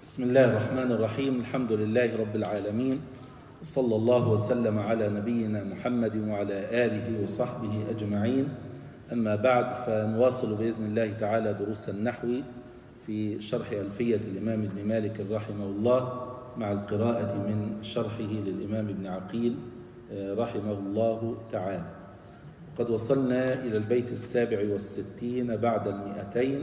بسم الله الرحمن الرحيم. الحمد لله رب العالمين، وصلى الله وسلم على نبينا محمد وعلى آله وصحبه أجمعين. أما بعد، فنواصل بإذن الله تعالى دروس النحو في شرح ألفية الإمام ابن مالك رحمه الله، مع القراءة من شرحه للإمام ابن عقيل رحمه الله تعالى. قد وصلنا إلى البيت 67 بعد 200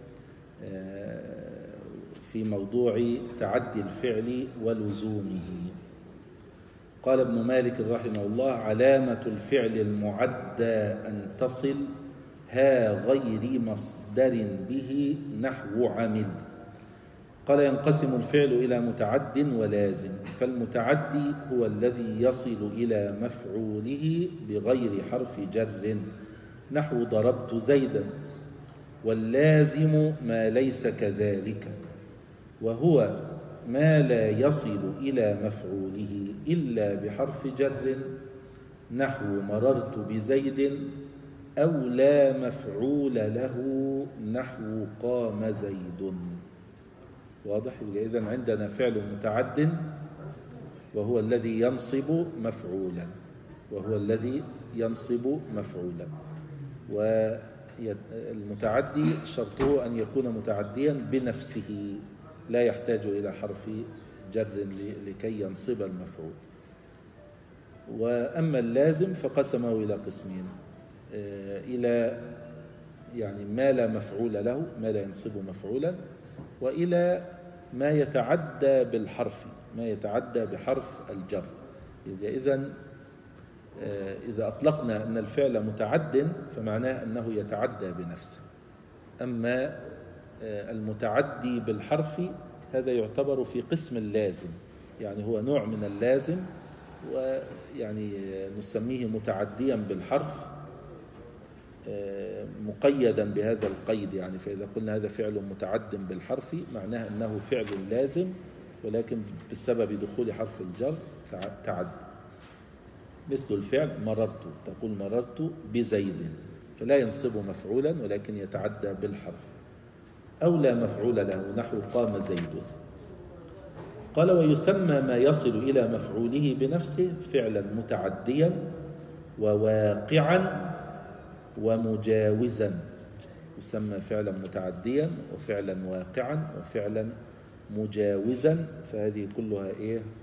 في موضوع تعدي الفعل ولزومه. قال ابن مالك رحمه الله: علامة الفعل المعدى أن تصل ها غير مصدر به نحو عمل. قال: ينقسم الفعل إلى متعد ولازم، فالمتعدي هو الذي يصل إلى مفعوله بغير حرف جر نحو ضربت زيدا، واللازم ما ليس كذلك، وهو ما لا يصل إلى مفعوله إلا بحرف جر نحو مررت بزيد، أو لا مفعول له نحو قام زيد. واضح؟ إذن عندنا فعل متعد وهو الذي ينصب مفعولا، والمتعدي شرطه أن يكون متعديا بنفسه، لا يحتاج إلى حرف جر لكي ينصب المفعول. وأما اللازم فقسمه إلى قسمين: إلى يعني ما لا مفعول له، ما لا ينصب مفعولا، وإلى ما يتعدى بالحرف، ما يتعدى بحرف الجر. إذا أطلقنا أن الفعل متعد فمعناه أنه يتعدى بنفسه. أما المتعدي بالحرف هذا يعتبر في قسم اللازم، يعني هو نوع من اللازم، ويعني نسميه متعديا بالحرف مقيدا بهذا القيد. يعني فإذا قلنا هذا فعل متعد بالحرف معناه أنه فعل لازم، ولكن بسبب دخول حرف الجر تعد. مثل الفعل مررت، تقول مررت بزيد، فلا ينصب مفعولا ولكن يتعدى بالحرف. أو لا مفعول له نحو قام زيد. قال: ويسمى ما يصل إلى مفعوله بنفسه فعلا متعديا وواقعا ومجاوزا. يسمى فعلا متعديا وفعلا واقعا وفعلا مجاوزا، فهذه كلها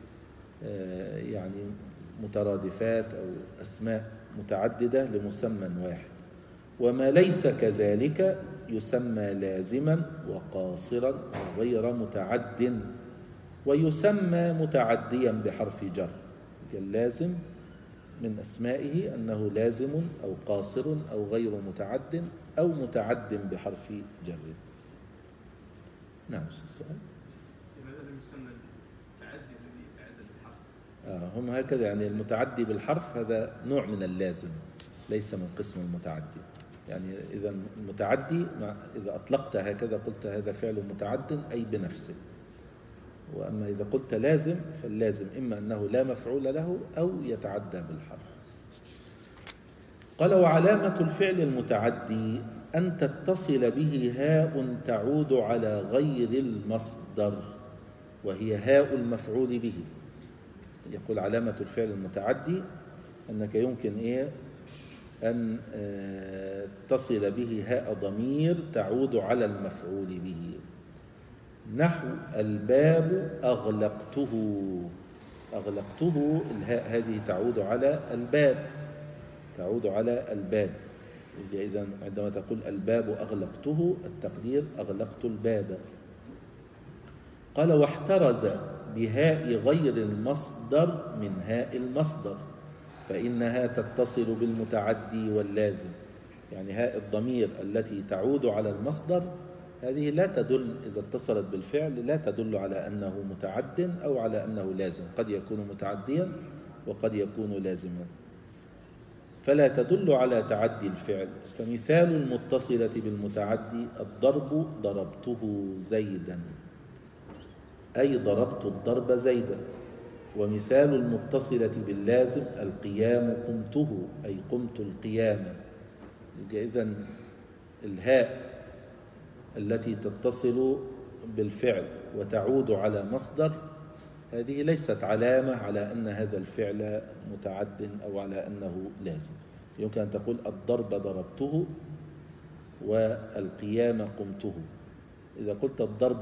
يعني مترادفات أو أسماء متعددة لمسمى واحد. وما ليس كذلك يسمى لازما وقاصرا وغير متعد، ويسمى متعديا بحرف جر. اللازم من أسمائه أنه لازم أو قاصر أو غير متعد أو متعد بحرف جر. نعم، السؤال. لماذا لم يسمى التعدي الذي يتعدى بالحرف؟ هم هكذا، يعني المتعدي بالحرف هذا نوع من اللازم، ليس من قسم المتعدي. يعني إذا المتعدي إذا أطلقت هكذا قلت هذا فعل متعد أي بنفسه. وأما إذا قلت لازم فاللازم إما أنه لا مفعول له أو يتعدى بالحرف. قال: وعلامة الفعل المتعدي أن تتصل به هاء تعود على غير المصدر، وهي هاء المفعول به. يقول: علامة الفعل المتعدي أنك يمكن أن تصل به هاء ضمير تعود على المفعول به، نحو الباب أغلقته. أغلقته، الهاء هذه تعود على الباب، إذا عندما تقول الباب أغلقته التقدير أغلقت الباب. قال: واحترز بهاء غير المصدر من هاء المصدر، فإنها تتصل بالمتعدي واللازم. يعني هاء الضمير التي تعود على المصدر هذه لا تدل، إذا اتصلت بالفعل لا تدل على أنه متعد أو على أنه لازم، قد يكون متعديا وقد يكون لازما، فلا تدل على تعدي الفعل. فمثال المتصلة بالمتعدي: الضرب ضربته زيدا، أي ضربت الضرب زيدا. ومثال المتصلة باللازم: القيام قمته، أي قمت القيام. إذن الهاء التي تتصل بالفعل وتعود على مصدر، هذه ليست علامة على أن هذا الفعل متعد أو على أنه لازم. يمكن أن تقول الضرب ضربته والقيام قمته. إذا قلت الضرب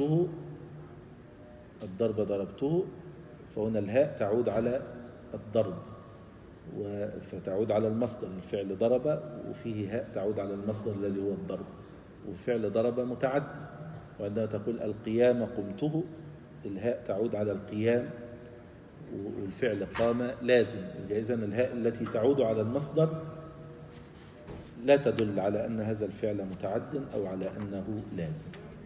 ضربته فهنا الهاء تعود على الضرب فتعود على المصدر، الفعل ضرب وفيه هاء تعود على المصدر الذي هو الضرب، وفعل ضرب متعد. وعندما تقول القيام قمته الهاء تعود على القيام والفعل قام لازم. إذن الهاء التي تعود على المصدر لا تدل على أن هذا الفعل متعد أو على أنه لازم.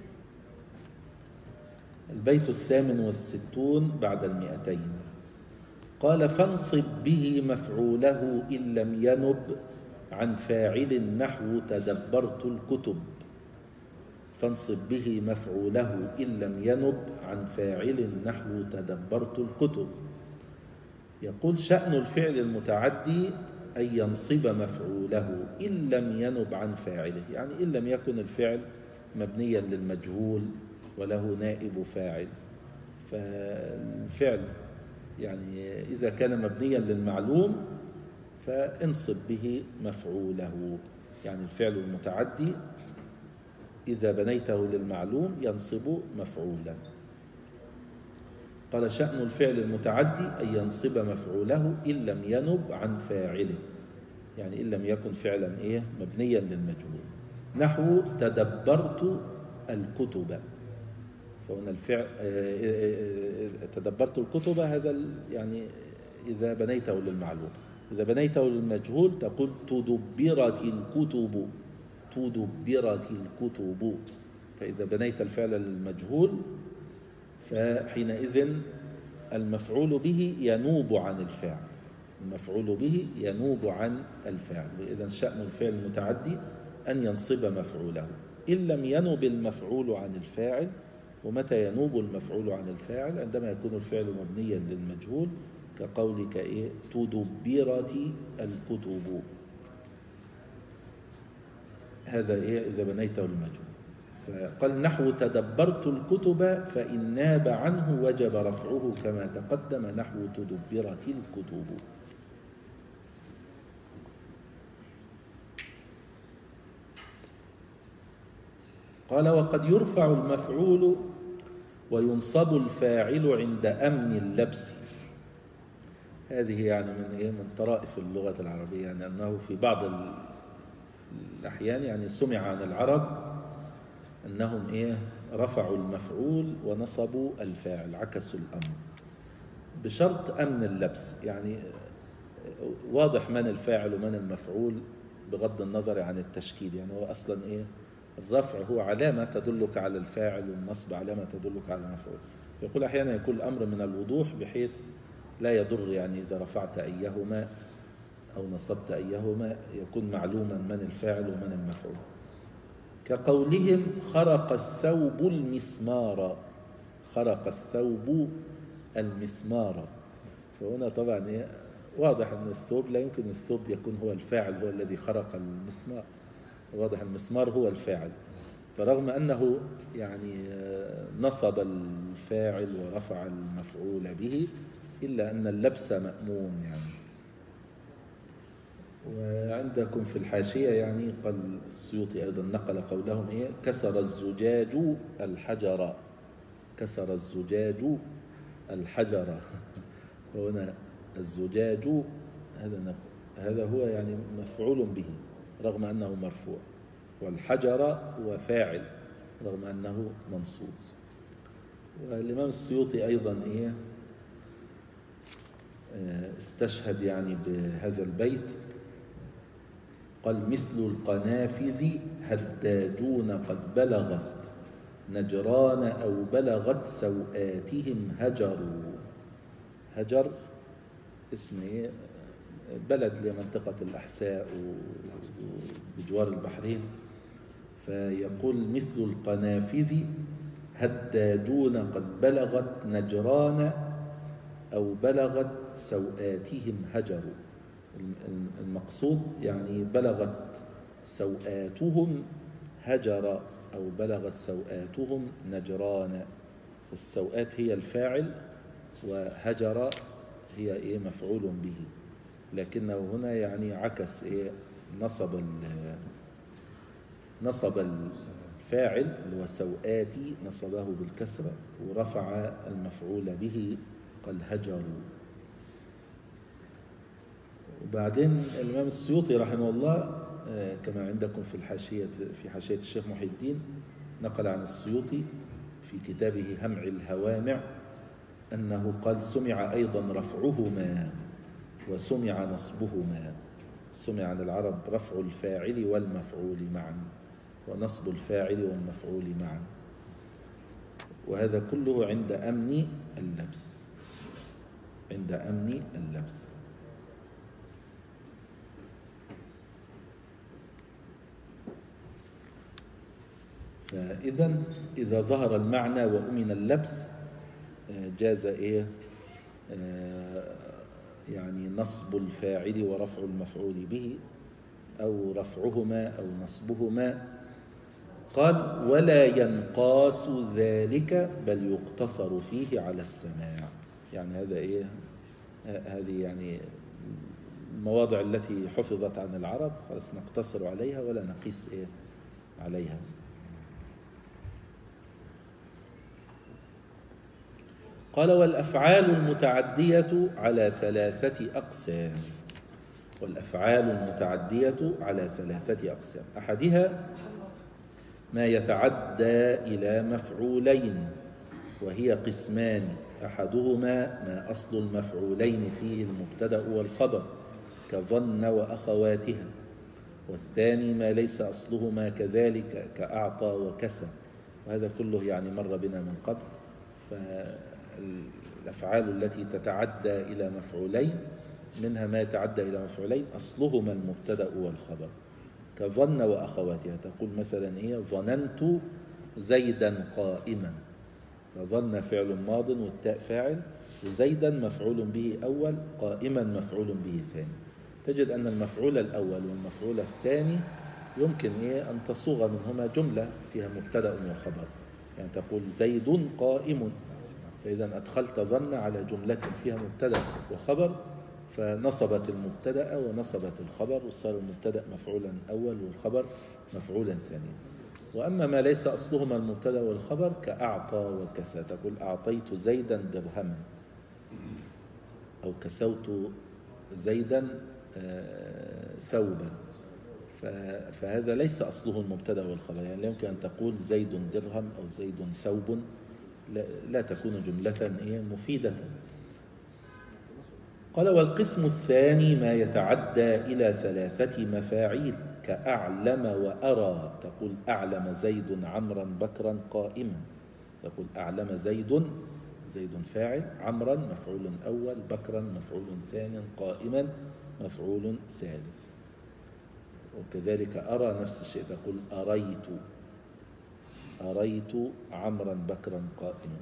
البيت 68 بعد 200. قال فانصب به مفعوله إن لم ينب عن فاعل نحو تدبرت الكتب. فانصب به مفعوله إن لم ينب عن فاعل نحو تدبرت الكتب. يقول شأن الفعل المتعدي أن ينصب مفعوله إن لم ينب عن فاعله، يعني إن لم يكن الفعل مبنيا للمجهول وله نائب فاعل. فالفعل يعني إذا كان مبنيا للمعلوم فانصب به مفعوله، يعني الفعل المتعدي إذا بنيته للمعلوم ينصب مفعولا. قال شأن الفعل المتعدي أن ينصب مفعوله إن لم ينب عن فاعله، يعني إن لم يكن فعلا مبنيا للمجهول. نحو تدبرت الكتب، فهنا الفعل تدبرت الكتب هذا يعني إذا بنيته للمعلوم. إذا بنيته للمجهول تقول تدبرت الكتب، تدبرت الكتب. فإذا بنيت الفعل للمجهول فحينئذ المفعول به ينوب عن الفاعل، المفعول به ينوب عن الفاعل. وإذا شأن الفعل المتعدي أن ينصب مفعوله إن لم ينوب المفعول عن الفاعل. ومتى ينوب المفعول عن الفاعل؟ عندما يكون الفعل مبنيا للمجهول كقولك تدبرت الكتب، هذا إذا بنيته للمجهول. فقال نحو تدبرت الكتب فإن ناب عنه وجب رفعه كما تقدم نحو تدبرت الكتب. قال وقد يرفع المفعول وينصب الفاعل عند أمن اللبس. هذه يعني من طرائف اللغة العربية، يعني أنه في بعض الأحيان يعني سمع عن العرب أنهم رفعوا المفعول ونصبوا الفاعل، عكسوا الأمر بشرط أمن اللبس. يعني واضح من الفاعل ومن المفعول بغض النظر عن التشكيل. يعني هو أصلا الرفع هو علامة تدلك على الفاعل، والنصب علامة تدلك على المفعول. فيقول أحيانا يكون الأمر من الوضوح بحيث لا يضر، يعني إذا رفعت أيهما أو نصبت أيهما يكون معلوما من الفاعل ومن المفعول. كقولهم خرق الثوب المسمار، خرق الثوب المسمار. فهنا طبعا واضح أن الثوب لا يمكن الثوب يكون هو الفاعل، هو الذي خرق المسمار، واضح المسمار هو الفاعل. فرغم أنه يعني نصب الفاعل ورفع المفعول به إلا أن اللبس مأمون. يعني وعندكم في الحاشية يعني قال السيوطي أيضا نقل قولهم كسر الزجاج الحجر، كسر الزجاج الحجر. وهنا الزجاج هذا هو يعني مفعول به رغم أنه مرفوع، والحجر هو فاعل رغم أنه منصوب. والإمام السيوطي أيضا استشهد يعني بهذا البيت. قال مثل القنافذ هداجون قد بلغت نجران أو بلغت سوآتهم هجروا. هجر اسم بلد لمنطقة الأحساء وبجوار البحرين. فيقول مثل القنافذ هداجون قد بلغت نجران أو بلغت سوآتهم هجروا. المقصود يعني بلغت سوآتهم هجر أو بلغت سوآتهم نجران. فالسوآت هي الفاعل، وهجر هي إيه مفعول به، لكنه هنا يعني عكس إيه، نصب الفاعل اللي هو سوآتي نصبه بالكسرة، ورفع المفعول به قال هجروا. وبعدين الإمام السيوطي رحمه الله كما عندكم في الحاشية في حاشية الشيخ محي الدين، نقل عن السيوطي في كتابه همع الهوامع أنه قال سمع أيضا رفعهما وسمع نصبهما. سمع عن العرب رفع الفاعل والمفعول معا، ونصب الفاعل والمفعول معا، وهذا كله عند أمن اللبس. عند أمن اللبس. فإذا إذا ظهر المعنى وأمن اللبس جاز إيه يعني نصب الفاعل ورفع المفعول به، أو رفعهما أو نصبهما. قال ولا ينقاس ذلك بل يقتصر فيه على السماع. يعني هذا إيه، هذه يعني المواضع التي حفظت عن العرب خلاص نقتصر عليها ولا نقيس إيه عليها. قال والأفعال المتعدية على 3 أقسام. والأفعال المتعدية على 3 أقسام. أحدها ما يتعدى إلى مفعولين، وهي قسمان. أحدهما ما أصل المفعولين فيه المبتدأ والخبر كظن وأخواتها، والثاني ما ليس أصلهما كذلك كأعطى وكسى. وهذا كله يعني مر بنا من قبل. فالأفعال التي تتعدى إلى مفعولين منها ما يتعدى إلى مفعولين أصلهما المبتدأ والخبر كظن وأخواتها. تقول مثلا إيه ظننت زيدا قائما، فظن فعل ماض والتاء فاعل، وزيدا مفعول به أول، قائما مفعول به ثاني. تجد أن المفعول الأول والمفعول الثاني يمكن إيه أن تصوغ منهما جملة فيها مبتدأ وخبر. يعني تقول زيد قائم، فإذا أدخلت ظن على جملة فيها مبتدأ وخبر، فنصبت المبتدأ ونصبت الخبر، وصار المبتدأ مفعولا أول والخبر مفعولا ثانيا. وأما ما ليس أصلهما المبتدأ والخبر كأعطى وكسى، تقول أعطيت زيدا درهما، أو كسوت زيدا ثوبا. فهذا ليس أصله المبتدأ والخبر. يعني لا يمكن أن تقول زيد درهم أو زيد ثوب، لا تكون جملة مفيدة. قال والقسم الثاني ما يتعدى إلى 3 مفاعيل كأعلم وأرى. تقول أعلم زيد عمرا بكرا قائما، تقول أعلم زيد فاعل، عمرا مفعول أول، بكرا مفعول ثاني، قائما مفعول ثالث. وكذلك أرى نفس الشيء، تقول أريت عمرا بكرا قائما،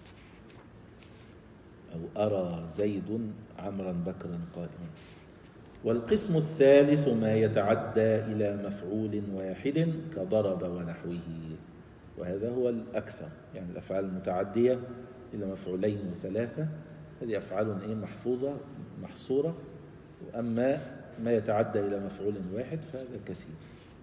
أو أرى زيد عمرا بكرا قائما. والقسم الثالث ما يتعدى إلى مفعول واحد كضرب ونحوه، وهذا هو الأكثر. يعني الأفعال المتعدية إلى مفعولين و3 هذه أفعال محفوظة محصورة. وأما ما يتعدى إلى مفعول واحد فهذا كثير،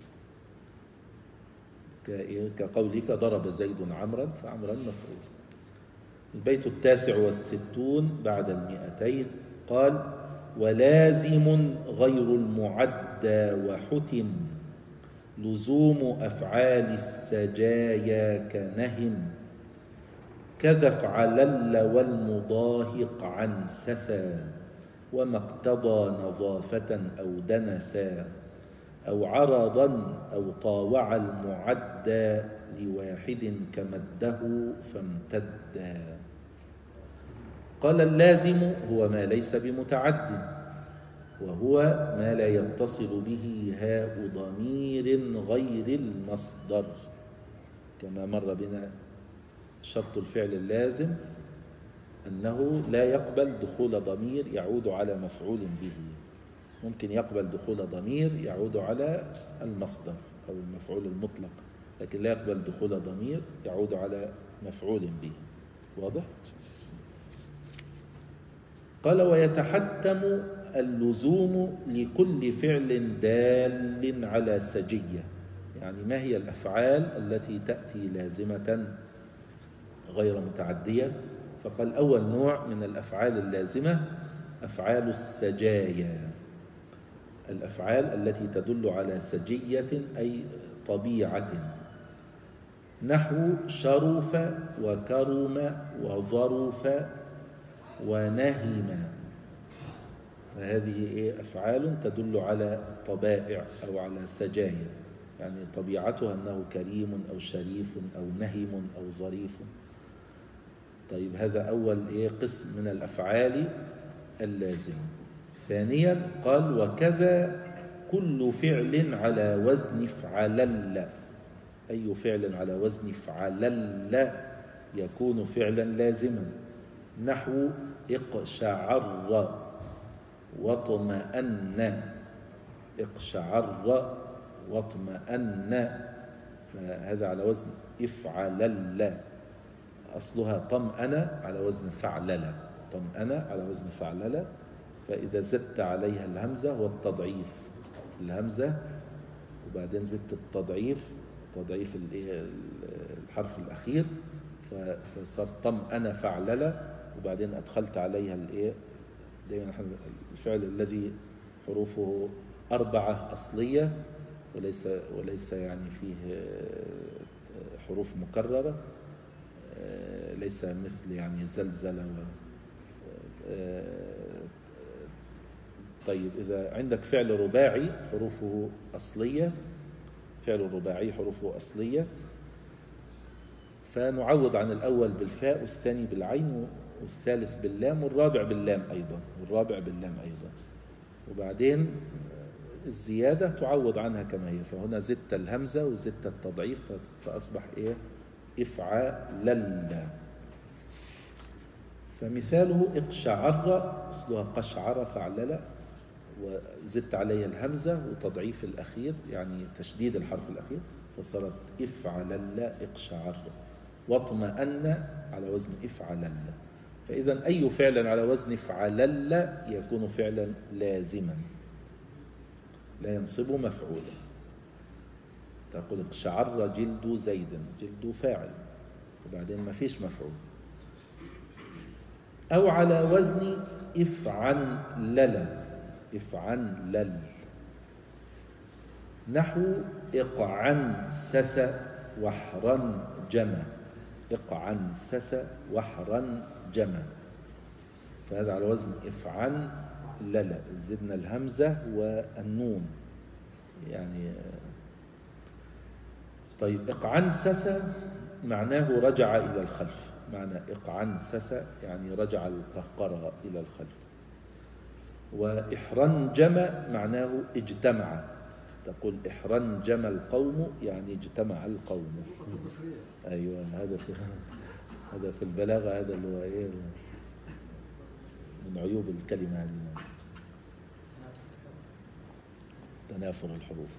كقولك ضرب زيد عمرا، فعمرا مفعول. البيت 69 بعد 200 قال ولازم غير المعدى وحتم لزوم أفعال السجايا كنهم كذا افعلل والمضاهق عن سسا وما اقتضى نظافة أو دنسا أو عرضا أو طاوع المعدى لواحد كمده فامتدا. قال اللازم هو ما ليس بمتعد، وهو ما لا يتصل به هاء ضمير غير المصدر، كما مر بنا شرط الفعل اللازم أنه لا يقبل دخول ضمير يعود على مفعول به. ممكن يقبل دخول ضمير يعود على المصدر أو المفعول المطلق، لكن لا يقبل دخول ضمير يعود على مفعول به. واضح؟ قال ويتحتم اللزوم لكل فعل دال على سجية. يعني ما هي الأفعال التي تأتي لازمة غير متعدية؟ فقال أول نوع من الأفعال اللازمة أفعال السجايا، الأفعال التي تدل على سجية أي طبيعة، نحو شرف وكرم وظرف ونهم. فهذه أفعال تدل على طبائع أو على سجايا، يعني طبيعتها أنه كريم أو شريف أو نهم أو ظريف. طيب هذا أول قسم من الأفعال اللازمة. ثانيا قال وكذا كل فعل على وزن فعلل. أي فعل على وزن فعلل يكون فعلا لازما، نحو اقشعر واطمأن. اقشعر واطمأن، فهذا على وزن افعلل، أصلها طمأن على وزن فعلل، طمأن على وزن فعلل. فإذا زدت عليها الهمزة والتضعيف، الهمزة وبعدين زدت التضعيف، تضعيف الحرف الأخير، فصار طمأن فعلل، وبعدين أدخلت عليها دائما الفعل الذي حروفه 4 أصلية وليس يعني فيه حروف مكررة، ليس مثل يعني زلزلة طيب إذا عندك فعل رباعي حروفه أصلية، فعل رباعي حروفه أصلية، فنعوض عن الأول بالفاء والثاني بالعين والثالث باللام والرابع باللام أيضا، وبعدين الزيادة تعوض عنها كما هي. فهنا زدت الهمزة وزدت التضعيف فأصبح افعلل. فمثاله اقشعر، أصلها قشعر فعلل، وزدت عليها الهمزة وتضعيف الأخير يعني تشديد الحرف الأخير فصارت افعلل اقشعر. واطمأن على وزن افعلل. فإذا أي فعل على وزن افعلل يكون فعلا لازما لا ينصب مفعولا. تقول اقشعر جلد زيد، جلد فاعل وبعدين ما فيش مفعول. أو على وزن افعنلل، افعنلل، نحو اقعنسس وحرنجم، اقعنسس وحرنجم، فهذا على وزن افعنلل، زدنا الهمزة والنون يعني. طيب اقعنسس معناه رجع إلى الخلف، معنى اقعنسس يعني رجع القهقرة إلى الخلف. وإحرنجم معناه اجتمع، تقول إحرنجم القوم يعني اجتمع القوم. أيوة هذا في البلاغة، هذا اللي هو من عيوب الكلمة تنافر الحروف.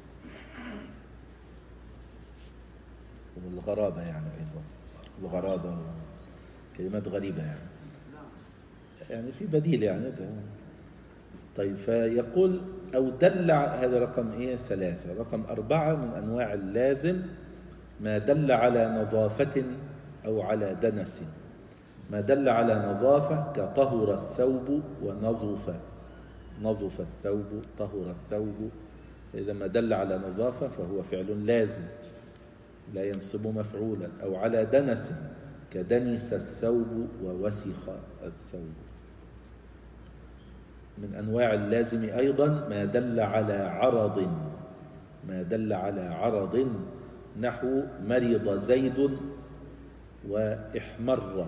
والغرابة يعني أيضا، الغرابة كلمات غريبة يعني في بديل يعني. طيب فيقول أو دل، هذا رقم 3. رقم 4 من أنواع اللازم ما دل على نظافة أو على دنس. ما دل على نظافة كطهر الثوب ونظف، نظف الثوب طهر الثوب. فإذا ما دل على نظافة فهو فعل لازم لا ينصب مفعولا. أو على دنس كدنس الثوب ووسخ الثوب. من أنواع اللازم أيضا ما دل على عرض، ما دل على عرض، نحو مرض زيد وإحمر.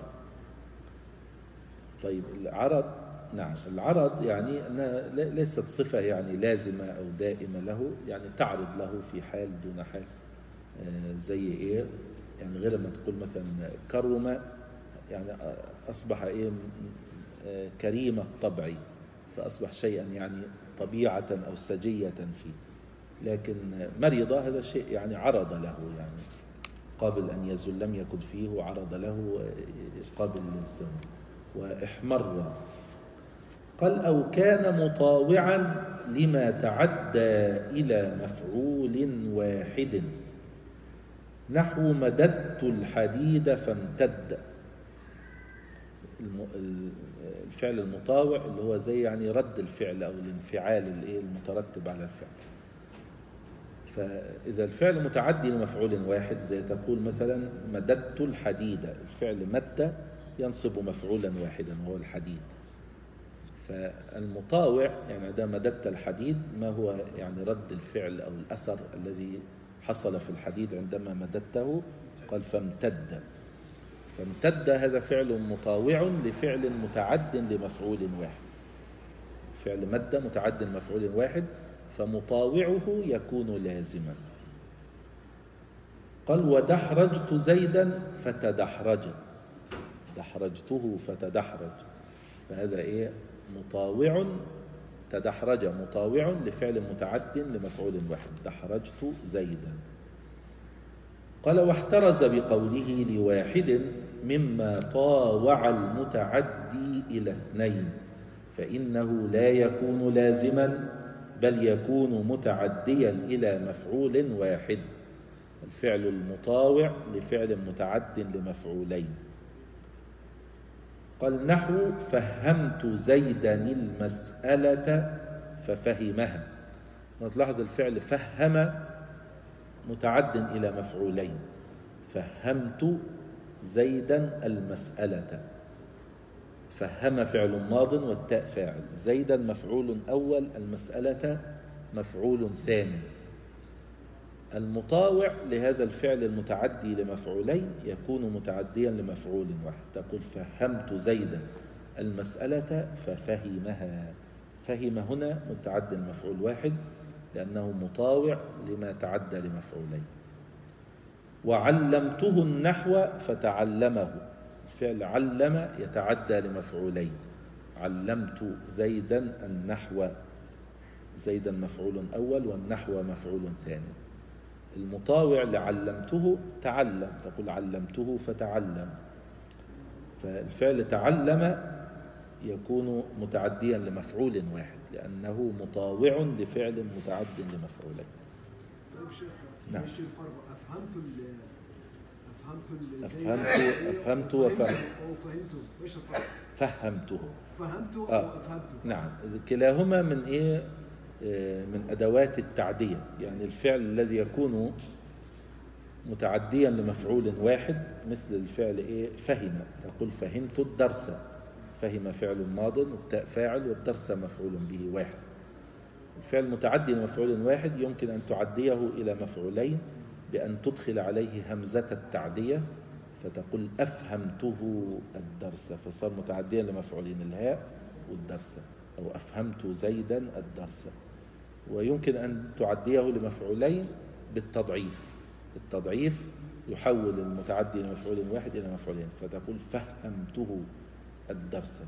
طيب العرض، نعم العرض يعني أنها ليست صفة يعني لازمة أو دائمة له، يعني تعرض له في حال دون حال. زي يعني غير ما تقول مثلا كرم يعني أصبح كريم الطبع، فأصبح شيئا يعني طبيعة أو سجية فيه. لكن مرض هذا شيء يعني عرض له، يعني قابل أن يزل، لم يكن فيه وعرض له قابل للزمن. وإحمر قال أو كان مطاوعا لما تعدى إلى مفعول واحد، نحو مددت الحديد فامتد. الفعل المطاوع اللي هو زي يعني رد الفعل أو الانفعال المترتب على الفعل. فإذا الفعل متعدي لمفعول واحد زي تقول مثلا مددت الحديد، الفعل مد ينصب مفعولا واحدا وهو الحديد. فالمطاوع يعني ده مددت الحديد ما هو يعني رد الفعل أو الأثر الذي حصل في الحديد عندما مددته. قال فامتد، فامتد هذا فعل مطاوع لفعل متعد لمفعول واحد. فعل مد متعد لمفعول واحد فمطاوعه يكون لازما. قال ودحرجت زيدا فتدحرج، دحرجته فتدحرج، فهذا مطاوع. تدحرج مطاوع لفعل متعد لمفعول واحد، دحرجت زيدا. قال واحترز بقوله لواحد مما طاوع المتعدي إلى اثنين، فإنه لا يكون لازما بل يكون متعديا إلى مفعول واحد. الفعل المطاوع لفعل متعد لمفعولين. قال نحو فهمت زيدا المسألة ففهمها. نلاحظ الفعل فهم متعد إلى مفعولين، فهمت زيدا المسألة، فهم فعل ماض والتاء فاعل، زيدا مفعول أول، المسألة مفعول ثاني. المطاوع لهذا الفعل المتعدي لمفعولين يكون متعديا لمفعول واحد. تقول فهمت زيدا المسألة ففهمها، فهم هنا متعد لمفعول واحد لأنه مطاوع لما تعدى لمفعولين. وعلمته النحو فتعلمه، الفعل علم يتعدى لمفعولين، علمت زيدا النحو، زيدا مفعول أول والنحو مفعول ثاني. المطاوع لعلمته تعلم، تقول علمته فتعلم. فالفعل تعلم يكون متعديا لمفعول واحد لأنه مطاوع لفعل متعد لمفعولين. طيب شيخ، نعم. ايش الفرق؟ أفهمت وفهمت. وفهمته، ايش الفرق؟ فهمته. فهمته وفهمته. نعم، كلاهما من من أدوات التعدية. يعني الفعل الذي يكون متعديا لمفعول واحد مثل الفعل فهم، تقول فهمت الدرس، فهم فعل ماض والتاء فاعل والدرس مفعول به واحد. الفعل المتعدي لمفعول واحد يمكن أن تعديه إلى مفعولين بأن تدخل عليه همزة التعدية فتقول أفهمته الدرس، فصار متعديا لمفعولين الهاء والدرس، أو أفهمت زيدا الدرس. ويمكن أن تعديه لمفعولين بالتضعيف، التضعيف يحول المتعدي لمفعول واحد إلى مفعولين فتقول فهمته الدرس.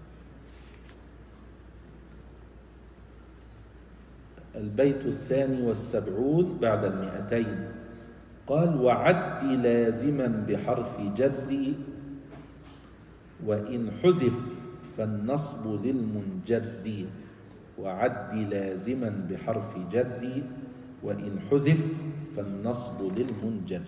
البيت 72 بعد 200. قال وعد لازما بحرف جر وإن حذف فالنصب للمنجر. وعد لازما بحرف جر وإن حذف فالنصب للمنجر.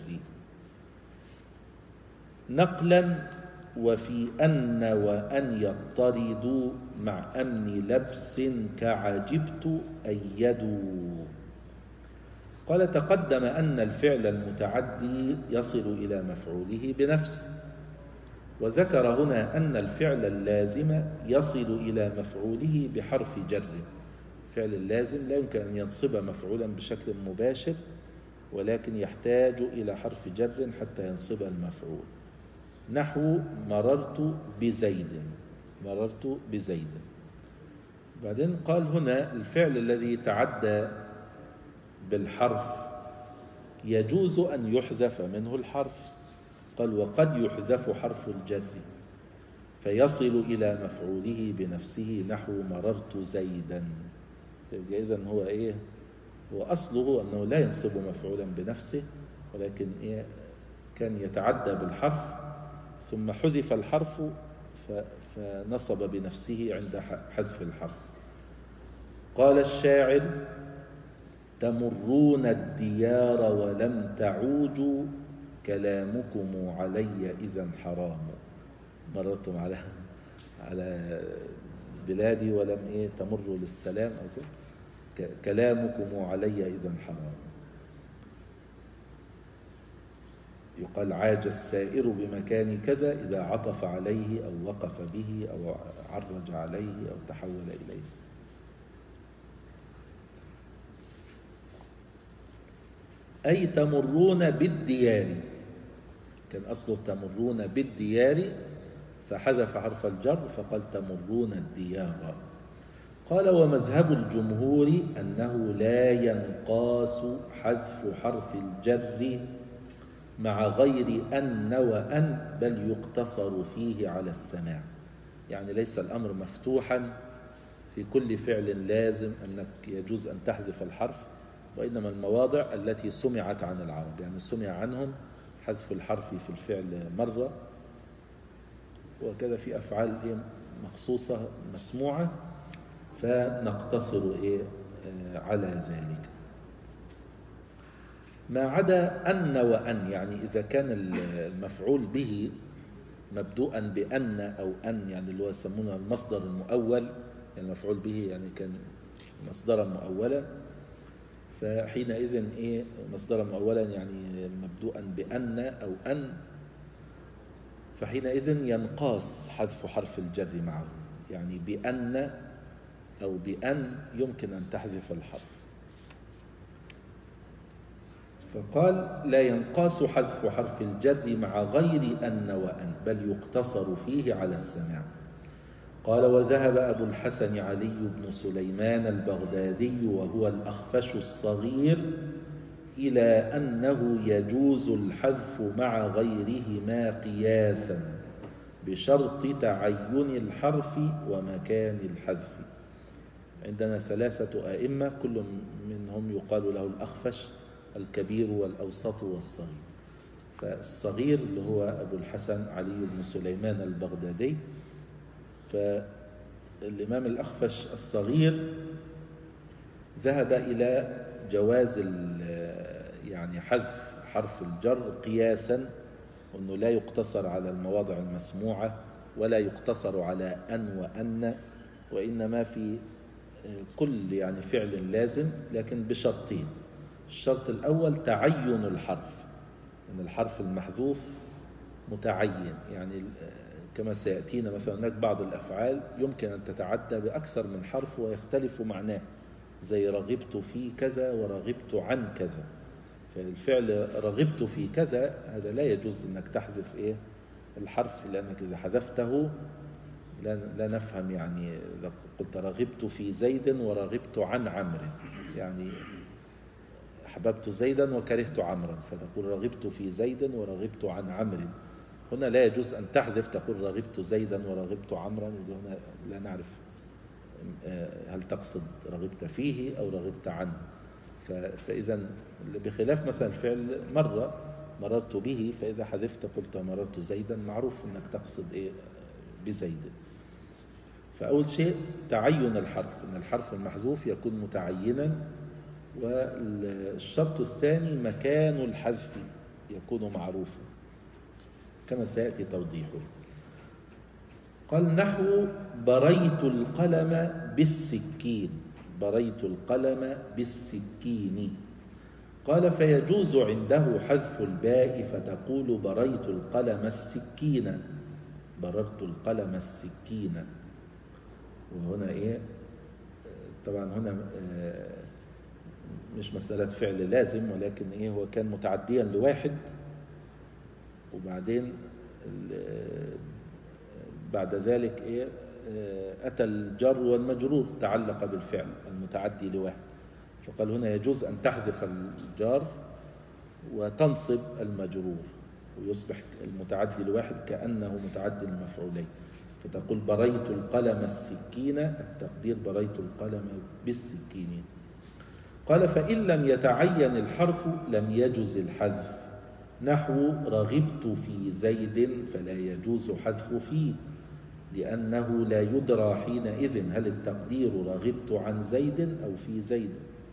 نقلا وفي أن وأن يضطردوا مع أمن لبس كعجبت أيدوا. قال تقدم أن الفعل المتعدي يصل إلى مفعوله بنفسه، وذكر هنا أن الفعل اللازم يصل إلى مفعوله بحرف جر. الفعل اللازم لا يمكن أن ينصب مفعولا بشكل مباشر، ولكن يحتاج إلى حرف جر حتى ينصب المفعول. نحو مررت بزيد، مررت بزيد. بعدين قال هنا الفعل الذي تعدى بالحرف يجوز أن يحذف منه الحرف. قال وقد يحذف حرف الجر فيصل إلى مفعوله بنفسه، نحو مررت زيدا. إذن هو وأصله أنه لا ينصب مفعولا بنفسه، ولكن كان يتعدى بالحرف ثم حذف الحرف فنصب بنفسه عند حذف الحرف. قال الشاعر: تمرون الديار ولم تعوجوا، كلامكم علي إذا حرام. مررتم على بلادي ولم تمروا للسلام أو كلامكم علي إذا حرام. يقال: عاج السائر بمكان كذا إذا عطف عليه أو وقف به أو عرج عليه أو تحول إليه. أي تمرون بالديار، كان أصله تمرون بالديار فحذف حرف الجر فقال تمرون الديار. قال: ومذهب الجمهور أنه لا ينقاس حذف حرف الجر مع غير أن وأن، بل يقتصر فيه على السماع. يعني ليس الأمر مفتوحا في كل فعل لازم أنك يجوز أن تحذف الحرف، وإنما المواضع التي سمعت عن العرب، يعني سمع عنهم حذف الحرف في الفعل مرة، وكذا في أفعال مخصوصة مسموعة فنقتصر على ذلك. ما عدا أن وأن، يعني إذا كان المفعول به مبدوءا بأن أو أن، يعني اللي هو يسمونه المصدر المؤول، يعني المفعول به يعني كان مصدرا مؤولا، فحينئذ مصدرا مؤولا يعني مبدوءا بأن أو أن، فحينئذ ينقاس حذف حرف الجر معه، يعني بأن أو بأن يمكن أن تحذف الحرف. فقال: لا ينقاس حذف حرف الجر مع غير أن وأن، بل يقتصر فيه على السماع. قال: وذهب أبو الحسن علي بن سليمان البغدادي وهو الأخفش الصغير إلى أنه يجوز الحذف مع غيرهما قياسا بشرط تعين الحرف ومكان الحذف. عندنا 3 أئمة كل منهم يقال له الأخفش، الكبير والأوسط والصغير. فالصغير اللي هو أبو الحسن علي بن سليمان البغدادي، فالإمام الأخفش الصغير ذهب إلى جواز يعني حذف حرف الجر قياسا، وأنه لا يقتصر على المواضع المسموعة ولا يقتصر على أن وأن، وإنما في كل يعني فعل لازم، لكن بشرطين. الشرط الأول تعين الحرف، أن الحرف المحذوف متعين، يعني كما سيأتينا مثلا هناك بعض الأفعال يمكن أن تتعدى بأكثر من حرف ويختلف معناه، زي رغبت في كذا ورغبت عن كذا. فالفعل رغبت في كذا هذا لا يجوز أنك تحذف الحرف، لأنك إذا حذفته لا نفهم. يعني قلت رغبت في زيد ورغبت عن عمرو، يعني أحببت زيدا وكرهت عمرا، فتقول رغبت في زيد ورغبت عن عمرو. هنا لا يجوز أن تحذف تقول رغبت زيدا ورغبت عمرا، هنا لا نعرف هل تقصد رغبت فيه أو رغبت عنه. فإذا بخلاف مثلا الفعل مررت به، فإذا حذفت قلت مررت زيدا معروف أنك تقصد بزيد. فأول شيء تعين الحرف، أن الحرف المحذوف يكون متعينا. والشرط الثاني مكان الحذف يكون معروفا كما سيأتي توضيحه. قال: نحو بريت القلم بالسكين، بريت القلم بالسكين. قال: فيجوز عنده حذف الباء فتقول بريت القلم السكين، بررت القلم السكين. وهنا طبعا هنا مش مسألة فعل لازم، ولكن هو كان متعديا لواحد، وبعدين بعد ذلك أتى الجر والمجرور تعلق بالفعل المتعدي لواحد، فقال هنا يجوز أن تحذف الجار وتنصب المجرور ويصبح المتعدي لواحد كأنه متعدي المفعولين، فتقول بريت القلم السكين، التقدير بريت القلم بالسكين. قال فإن لم يتعين الحرف لم يجز الحذف، نحو رغبت في زيد فلا يجوز حذف فيه، لأنه لا يدرى حينئذ هل التقدير رغبت عن زيد أو في زيد.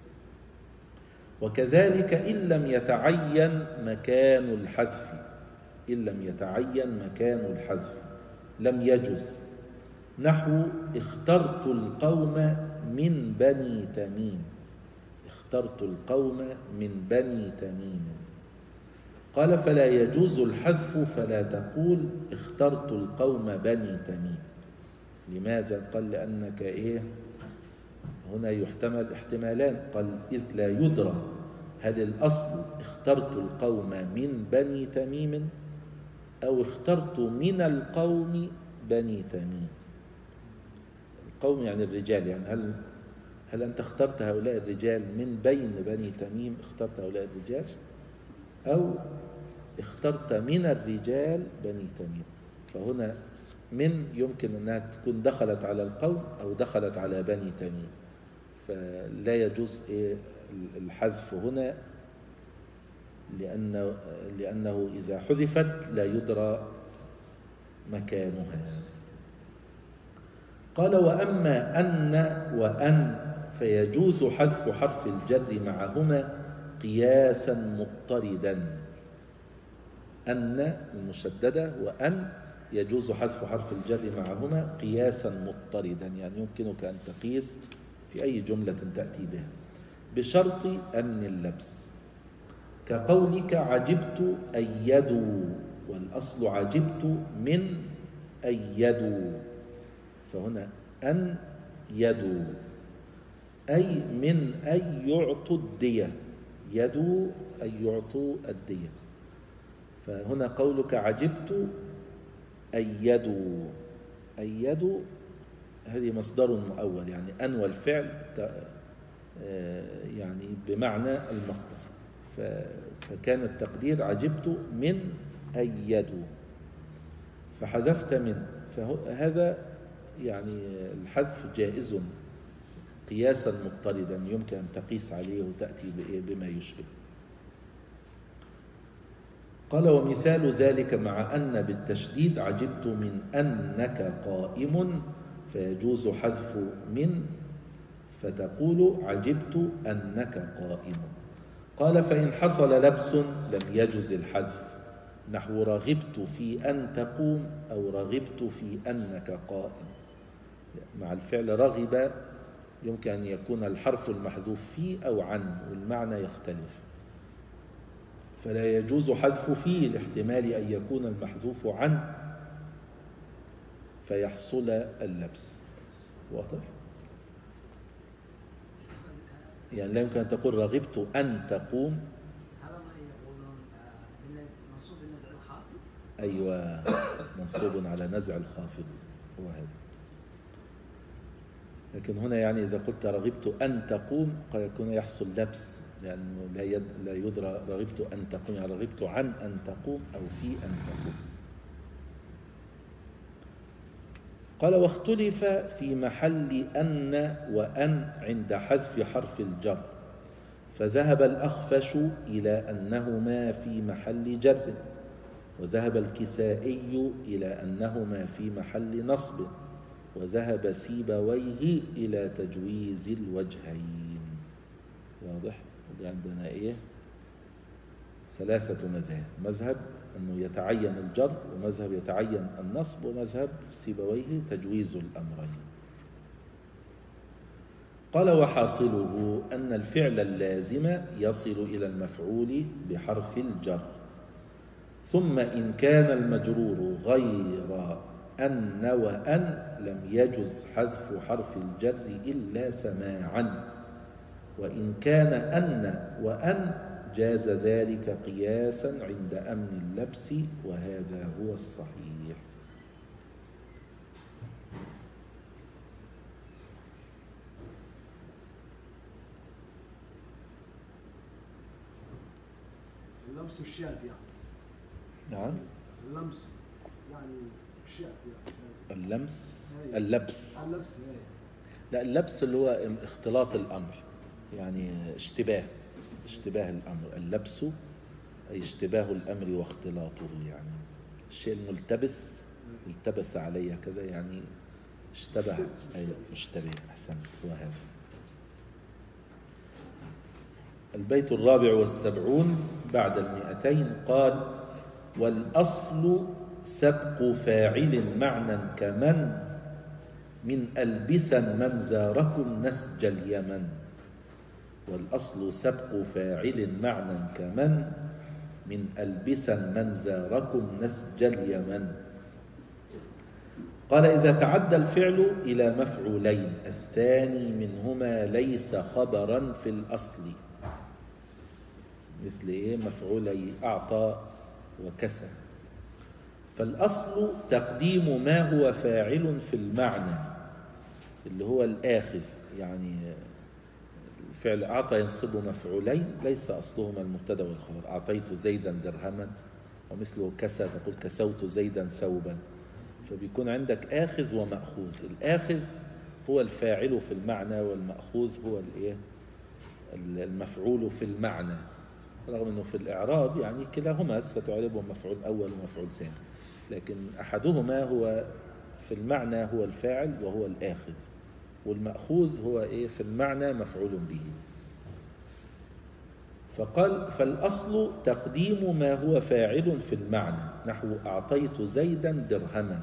وكذلك إن لم يتعين مكان الحذف، إن لم يتعين مكان الحذف لم يجز، نحو اخترت القوم من بني تميم، اخترت القوم من بني تميم. قال فلا يجوز الحذف، فلا تقول اخترت القوم بني تميم. لماذا؟ قال لأنك هنا يحتمل احتمالان. قال إذ لا يدرى هل الأصل اخترت القوم من بني تميم أو اخترت من القوم بني تميم. القوم يعني الرجال، يعني هل أنت اخترت هؤلاء الرجال من بين بني تميم، اخترت هؤلاء الرجال، أو اخترت من الرجال بني تميم. فهنا من يمكن أنها تكون دخلت على القوم أو دخلت على بني تميم، فلا يجوز الحذف هنا، لأنه إذا حذفت لا يدرى مكانها. قال وأما أن وأن فيجوز حذف حرف الجر معهما قياسا مضطردا. أن المشددة وأن يجوز حذف حرف الجر معهما قياسا مضطردا، يعني يمكنك أن تقيس في أي جملة تأتي بها بشرط أمن اللبس، كقولك عجبت أيدوا، والأصل عجبت من أيدوا، فهنا أن يدوا أي من أن يعطوا الدية، يدوا أن يعطوا الدية. فهنا قولك عجبت أيدوا، أيدوا هذه مصدر مؤول، يعني أن والفعل يعني بمعنى المصدر، فكان التقدير عجبت من أيدوا، فحذفت من، فهذا يعني الحذف جائز قياسا مضطردا، يمكن أن تقيس عليه وتأتي بما يشبه. قال ومثال ذلك مع أن بالتشديد عجبت من أنك قائم، فيجوز حذف من، فتقول عجبت أنك قائم. قال فإن حصل لبس لم يجز الحذف، نحو رغبت في أن تقوم أو رغبت في أنك قائم. مع الفعل رغب يمكن أن يكون الحرف المحذوف فيه أو عن، والمعنى يختلف، فلا يجوز حذف فيه لاحتمال أن يكون المحذوف عن فيحصل اللبس. واضح؟ يعني لا يمكن أن تقول رغبت أن تقوم. هذا ما يقولون منصوب النزع الخافض. أيوة، منصوب على نزع الخافض هو هذا. لكن هنا يعني إذا قلت رغبت أن تقوم قد يكون يحصل لبس، لأنه لا يدرى رغبت أن تقوم، يعني رغبت عن أن تقوم أو في أن تقوم. قال واختلف في محل أن وأن عند حذف حرف الجر، فذهب الأخفش إلى أنهما في محل جر، وذهب الكسائي إلى أنهما في محل نصب، وذهب سيبويه إلى تجويز الوجهين. واضح؟ عندنا ثلاثة مذاهب، مذهب أنه يتعين الجر، ومذهب يتعين النصب، ومذهب سيبويه تجويز الأمرين. قال وحاصله أن الفعل اللازم يصل إلى المفعول بحرف الجر، ثم إن كان المجرور غير أن وأن لم يجز حذف حرف الجر إلا سماعا، وإن كان أن وأن جاز ذلك قياسا عند أمن اللبس، وهذا هو الصحيح. اللمس الشاد يعني. نعم، اللمس يعني الشاد يعني. اللمس، اللبس. اللبس لا، اللبس اللي هو اختلاط الأمر، يعني اشتباه الأمر. اللبس أي اشتباه الأمر واختلاطه، يعني الشيء الملتبس التبس علي كذا، يعني اشتبه. أي مشتبه. أحسنت، هو هذا. البيت 74 بعد 200 قال: والأصل سبق فاعل معنى كمن من ألبسا من زاركم نسج اليمن. والأصل سبق فاعل معنى كمن من ألبسا من زاركم نسج اليمن. قال: إذا تعدى الفعل إلى مفعولين الثاني منهما ليس خبرا في الأصل، مثل إيه؟ مفعولي أعطى وكسى. فالأصل تقديم ما هو فاعل في المعنى اللي هو الآخذ، يعني فعل أعطى ينصب مفعولين ليس أصلهما المبتدأ والخبر. أعطيت زيدا درهما، ومثله كسى تقول كسوت زيدا ثوبا. فبيكون عندك آخذ ومأخوذ. الآخذ هو الفاعل في المعنى، والمأخوذ هو المفعول في المعنى، رغم أنه في الإعراب يعني كلاهما ستعربه مفعول أول ومفعول ثاني، لكن أحدهما هو في المعنى هو الفاعل وهو الآخذ، والمأخوذ هو في المعنى مفعول به. فقال: فالأصل تقديم ما هو فاعل في المعنى، نحو أعطيت زيدا درهما.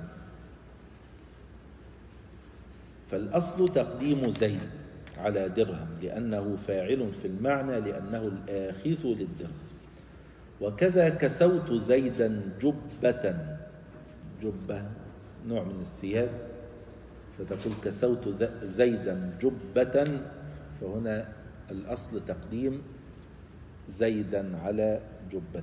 فالأصل تقديم زيد على درهم لأنه فاعل في المعنى، لأنه الآخذ للدرهم. وكذا كسوت زيدا جبة، جبة نوع من الثياب، فتقول كسوت زيدا جبة، فهنا الأصل تقديم زيدا على جبة.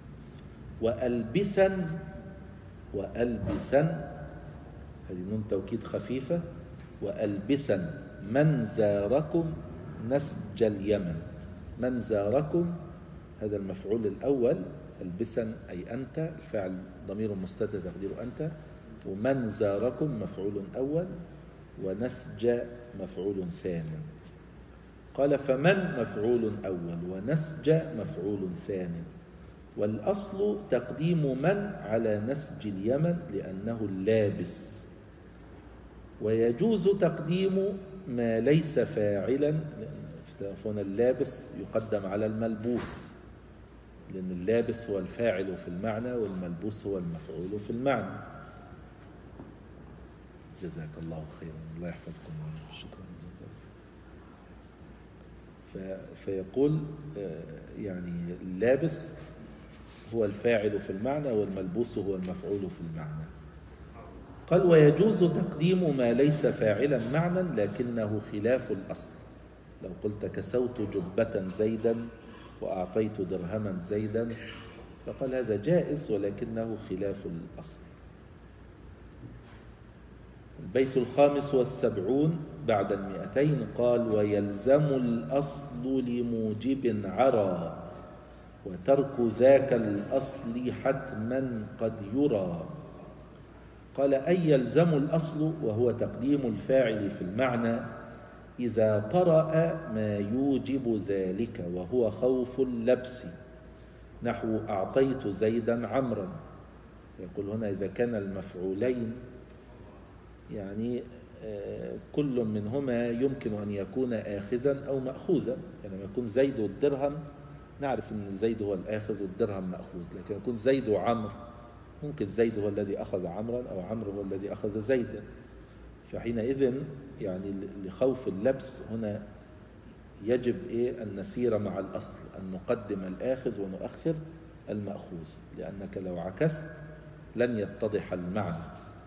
وألبسا هذه نون توكيد خفيفة. وألبسا من زاركم نسج اليمن. من زاركم هذا المفعول الأول، ألبسا أي أنت، الفاعل ضمير مستتر تقديره أنت، ومن زاركم مفعول أول، ونسج مفعول ثاني. قال: فمن مفعول أول ونسج مفعول ثاني. والأصل تقديم من على نسج اليمن لأنه اللابس. ويجوز تقديم ما ليس فاعلا، فهنا اللابس يقدم على الملبوس، لأن اللابس هو الفاعل في المعنى والملبوس هو المفعول في المعنى. جزاك الله خيرا، الله يحفظكم. شكرا. فيقول يعني اللابس هو الفاعل في المعنى والملبوس هو المفعول في المعنى. قال: ويجوز تقديم ما ليس فاعلا معنى لكنه خلاف الأصل. لو قلت كسوت جبة زيدا وأعطيت درهما زيدا، فقال هذا جائز ولكنه خلاف الأصل. البيت 75 بعد 200 قال: ويلزم الأصل لموجب عرى، وترك ذاك الأصل حتما قد يرى. قال: أي يلزم الأصل وهو تقديم الفاعل في المعنى إذا طرأ ما يوجب ذلك، وهو خوف اللبس، نحو أعطيت زيدا عمرا. يقول هنا إذا كان المفعولين يعني كل منهما يمكن أن يكون آخذا أو مأخوذا، يعني لما يكون زيد والدرهم نعرف أن زيد هو الآخذ والدرهم مأخوذ، لكن يكون زيد وعمر ممكن زيد هو الذي أخذ عمرا أو عمرو هو الذي أخذ زيدا. فحينئذ يعني لخوف اللبس هنا يجب أن نسير مع الأصل، أن نقدم الآخذ ونؤخر المأخوذ، لأنك لو عكست لن يتضح المعنى.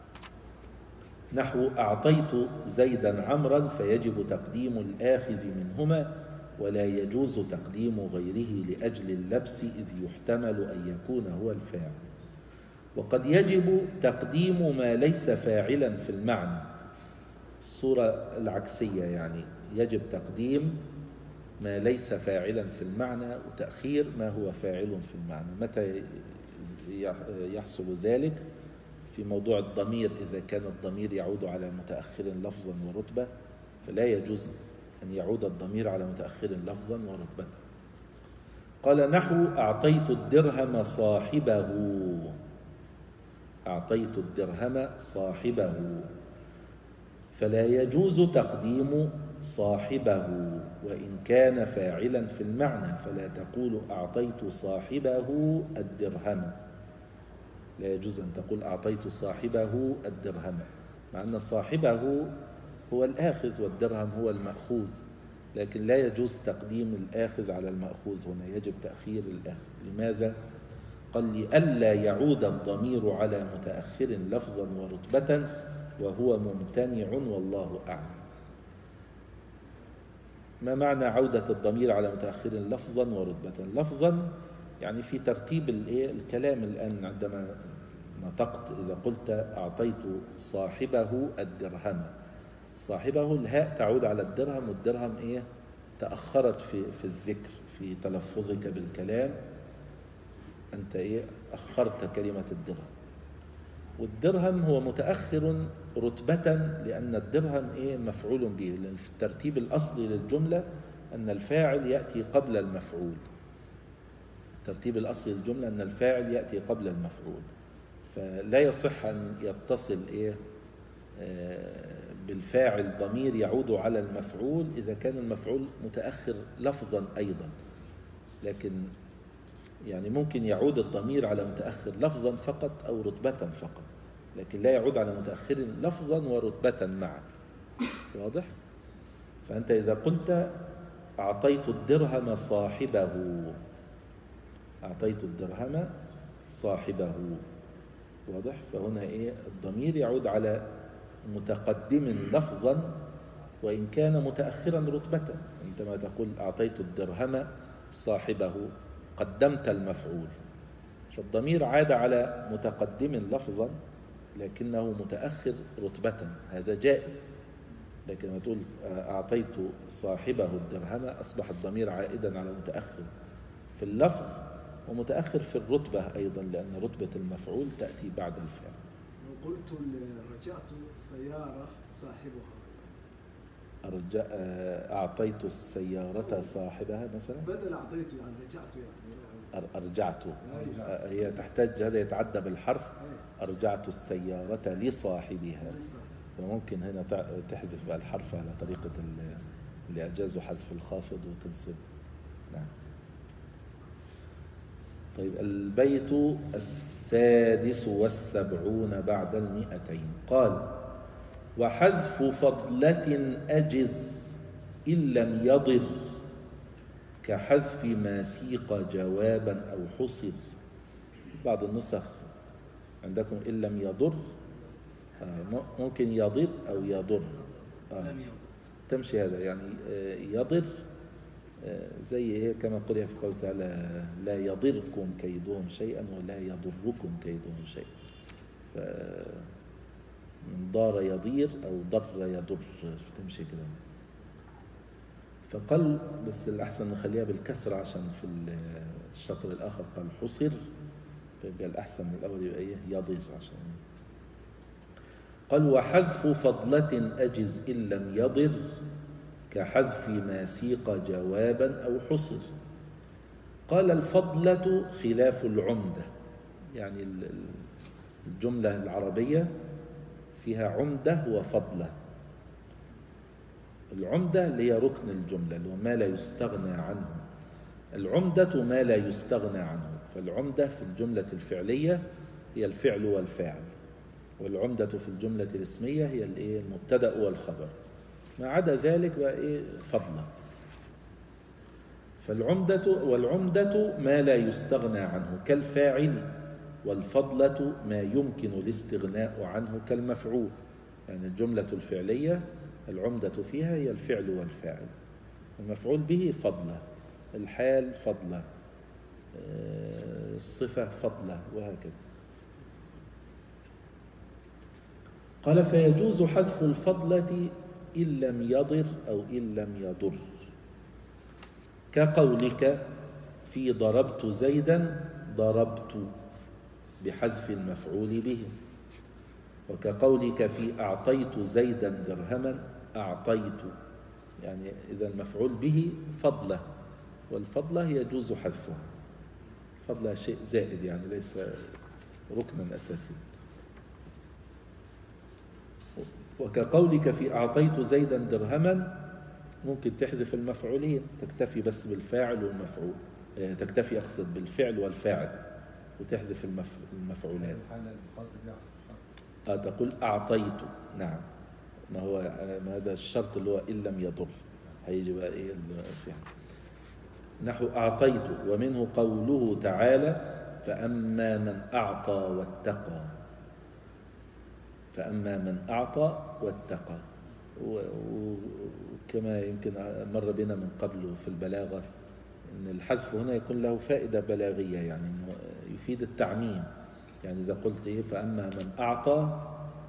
نحو أعطيت زيدا عمرا، فيجب تقديم الآخذ منهما، ولا يجوز تقديم غيره لأجل اللبس، إذ يحتمل أن يكون هو الفاعل. وقد يجب تقديم ما ليس فاعلا في المعنى، الصورة العكسية، يعني يجب تقديم ما ليس فاعلا في المعنى وتأخير ما هو فاعل في المعنى. متى يحصل ذلك؟ في موضوع الضمير، إذا كان الضمير يعود على متأخر لفظا ورتبة فلا يجوز أن يعود الضمير على متأخر لفظا ورتبة. قال نحو أعطيت الدرهم صاحبه، أعطيت الدرهم صاحبه، فلا يجوز تقديم صاحبه وإن كان فاعلا في المعنى، فلا تقول أعطيت صاحبه الدرهم، لا يجوز أن تقول أعطيت صاحبه الدرهم، مع أن صاحبه هو الآخذ والدرهم هو المأخوذ، لكن لا يجوز تقديم الآخذ على المأخوذ، هنا يجب تأخير الآخذ. لماذا؟ قال لئلا يعود الضمير على متأخر لفظا ورتبة وهو ممتنع والله أعلم. ما معنى عودة الضمير على متأخر لفظا ورتبة؟ لفظا يعني في ترتيب الكلام. الآن عندما نطقت إذا قلت أعطيت صاحبه الدرهم، صاحبه الهاء تعود على الدرهم، والدرهم تأخرت في الذكر في تلفظك بالكلام، أنت أخرت كلمة الدرهم. والدرهم هو متأخر رتبة لأن الدرهم مفعول به، لأن في الترتيب الأصلي للجملة أن الفاعل يأتي قبل المفعول، الترتيب الأصلي للجملة أن الفاعل يأتي قبل المفعول، فلا يصح أن يتصل بالفاعل ضمير يعود على المفعول إذا كان المفعول متأخر لفظا أيضا، لكن يعني ممكن يعود الضمير على متأخر لفظا فقط أو رتبة فقط، لكن لا يعود على متأخر لفظا ورتبة معا. واضح؟ فأنت إذا قلت أعطيت الدرهم صاحبه، أعطيت الدرهم صاحبه، واضح؟ فهنا الضمير يعود على متقدم لفظا وإن كان متأخرا رتبة. عندما تقول أعطيت الدرهم صاحبه قدمت المفعول، فالضمير عاد على متقدم لفظا لكنه متأخر رتبة، هذا جائز. لكن لما تقول أعطيت صاحبه الدرهم أصبح الضمير عائدا على متأخر في اللفظ ومتأخر في الرتبة أيضا، لأن رتبة المفعول تأتي بعد الفعل. لو قلت رجعت السيارة صاحبها، أعطيت السيارة صاحبها مثلا، بدل أعطيته يعني رجعته، يعني أرجعته، هي تحتاج هذا يتعدى بالحرف، أرجعت السيارة لصاحبها، فممكن هنا تحذف بقى الحرف على طريقة اللي أجازوا حذف الخافض وتنصب. نعم. طيب البيت 76 بعد 200. قال وحذف فضلة أجز إن لم يضر كحذف ما سيق جوابا أو حصر. بعض النسخ عندكم إن لم يضر، ممكن يضر أو يضر، تمشي هذا يعني يضر زي كما قرئ في قوله تعالى لا يضركم كيدهم شيئا ولا يضركم كيدهم شيئا، من ضار يضير أو ضر يضر، تمشي كده. فقال بس الأحسن نخليها بالكسر عشان في الشطر الآخر قال حصر، فيبقى الأحسن من الأول يبقى يضر عشان. قال وحذف فضلة أجز إن لم يضر كحذف ما سيق جوابا أو حصر. قال الفضلة خلاف العمدة، يعني الجملة العربية فيها عمدة وفضلة. العمدة اللي هي ركن الجملة اللي هو ما لا يستغنى عنه، العمدة ما لا يستغنى عنه. فالعمدة في الجملة الفعلية هي الفعل والفاعل، والعمدة في الجملة الاسمية هي المبتدأ والخبر، ما عدا ذلك بقى فضلة. والعمدة ما لا يستغنى عنه كالفاعل، والفضلة ما يمكن الاستغناء عنه كالمفعول. يعني الجملة الفعلية العمدة فيها هي الفعل والفاعل، المفعول به فضلة، الحال فضلة، الصفة فضلة، وهكذا. قال فيجوز حذف الفضلة إن لم يضر أو إن لم يضر، كقولك في ضربت زيدا ضربت بحذف المفعول به، وكقولك في أعطيت زيدا درهما أعطيت يعني إذا المفعول به فضلة، والفضلة يجوز حذفها، فضلة شيء زائد يعني ليس ركنا أساسي. وكقولك في أعطيت زيدا درهما، ممكن تحذف المفعولين، تكتفي بس بالفاعل والمفعول، تكتفي أقصد بالفعل والفاعل وتحذف المفعولين. تقول أعطيت، نعم، ما هو ما هذا الشرط اللي هو إن لم يضر، هيجي بقى إيه الفعل. نحو أعطيت. ومنه قوله تعالى فأما من أعطى واتقى، فأما من أعطى واتقى. وكما يمكن مر بنا من قبل في البلاغة أن الحذف هنا يكون له فائدة بلاغية، يعني يفيد التعميم. يعني إذا قلت إيه فأما من أعطى،